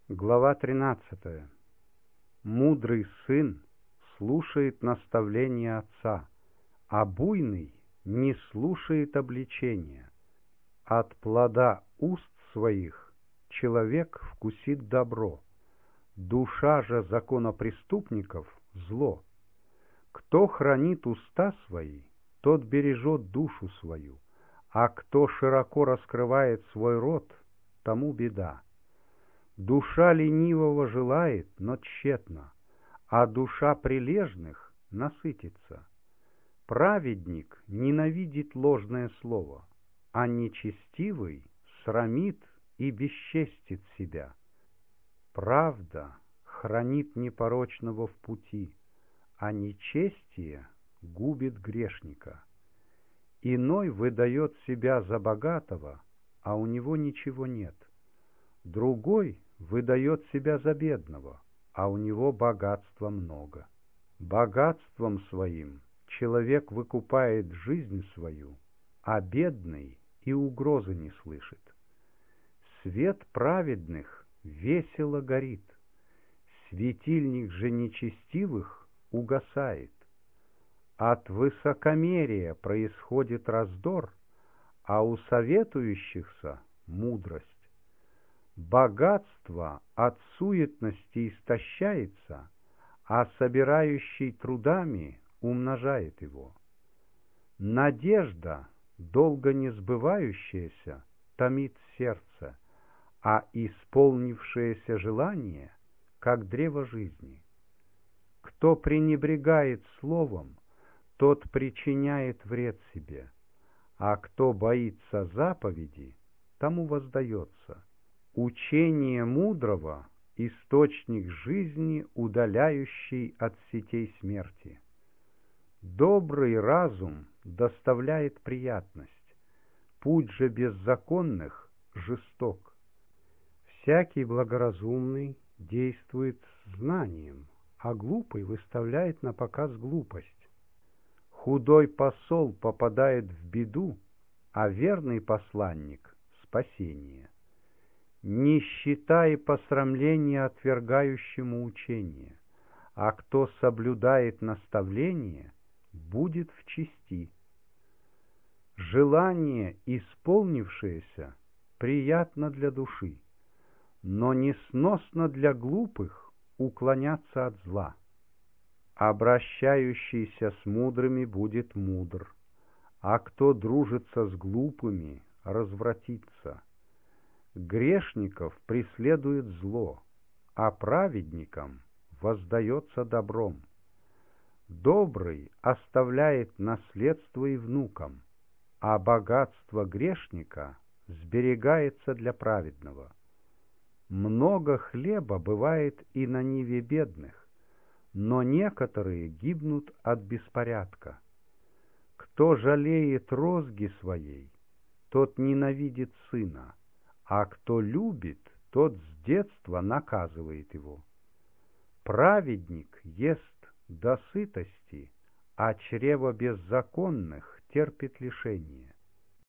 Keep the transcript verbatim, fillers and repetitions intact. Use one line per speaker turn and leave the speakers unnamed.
Глава тринадцатая. Мудрый сын слушает наставления отца, а буйный не слушает обличения. От плода уст своих человек вкусит добро, душа же законопреступников — зло. Кто хранит уста свои, тот бережет душу свою, а кто широко раскрывает свой рот, тому беда. Душа ленивого желает, но тщетно, а душа прилежных насытится. Праведник ненавидит ложное слово, а нечестивый срамит и бесчестит себя. Правда хранит непорочного в пути, а нечестие губит грешника. Иной выдает себя за богатого, а у него ничего нет. Другой выдает себя за бедного, а у него богатства много. Богатством своим человек выкупает жизнь свою, а бедный и угрозы не слышит. Свет праведных весело горит, светильник же нечестивых угасает. От высокомерия происходит раздор, а у советующихся мудрость. Богатство от суетности истощается, а собирающий трудами умножает его. Надежда, долго не сбывающаяся, томит сердце, а исполнившееся желание, как древо жизни. Кто пренебрегает словом, тот причиняет вред себе, а кто боится заповеди, тому воздается. Учение мудрого — источник жизни, удаляющий от сетей смерти. Добрый разум доставляет приятность, путь же беззаконных жесток. Всякий благоразумный действует с знанием, а глупый выставляет на показ глупость. Худой посол попадает в беду, а верный посланник — спасение. Нищета и посрамление отвергающему учение, а кто соблюдает наставление, будет в чести. Желание, исполнившееся, приятно для души, но несносно для глупых уклоняться от зла. Обращающийся с мудрыми будет мудр, а кто дружится с глупыми, развратится. Грешников преследует зло, а праведникам воздается добром. Добрый оставляет наследство и внукам, а богатство грешника сберегается для праведного. Много хлеба бывает и на ниве бедных, но некоторые гибнут от беспорядка. Кто жалеет розги своей, тот ненавидит сына, а кто любит, тот с детства наказывает его. Праведник ест до сытости, а чрево беззаконных терпит лишение.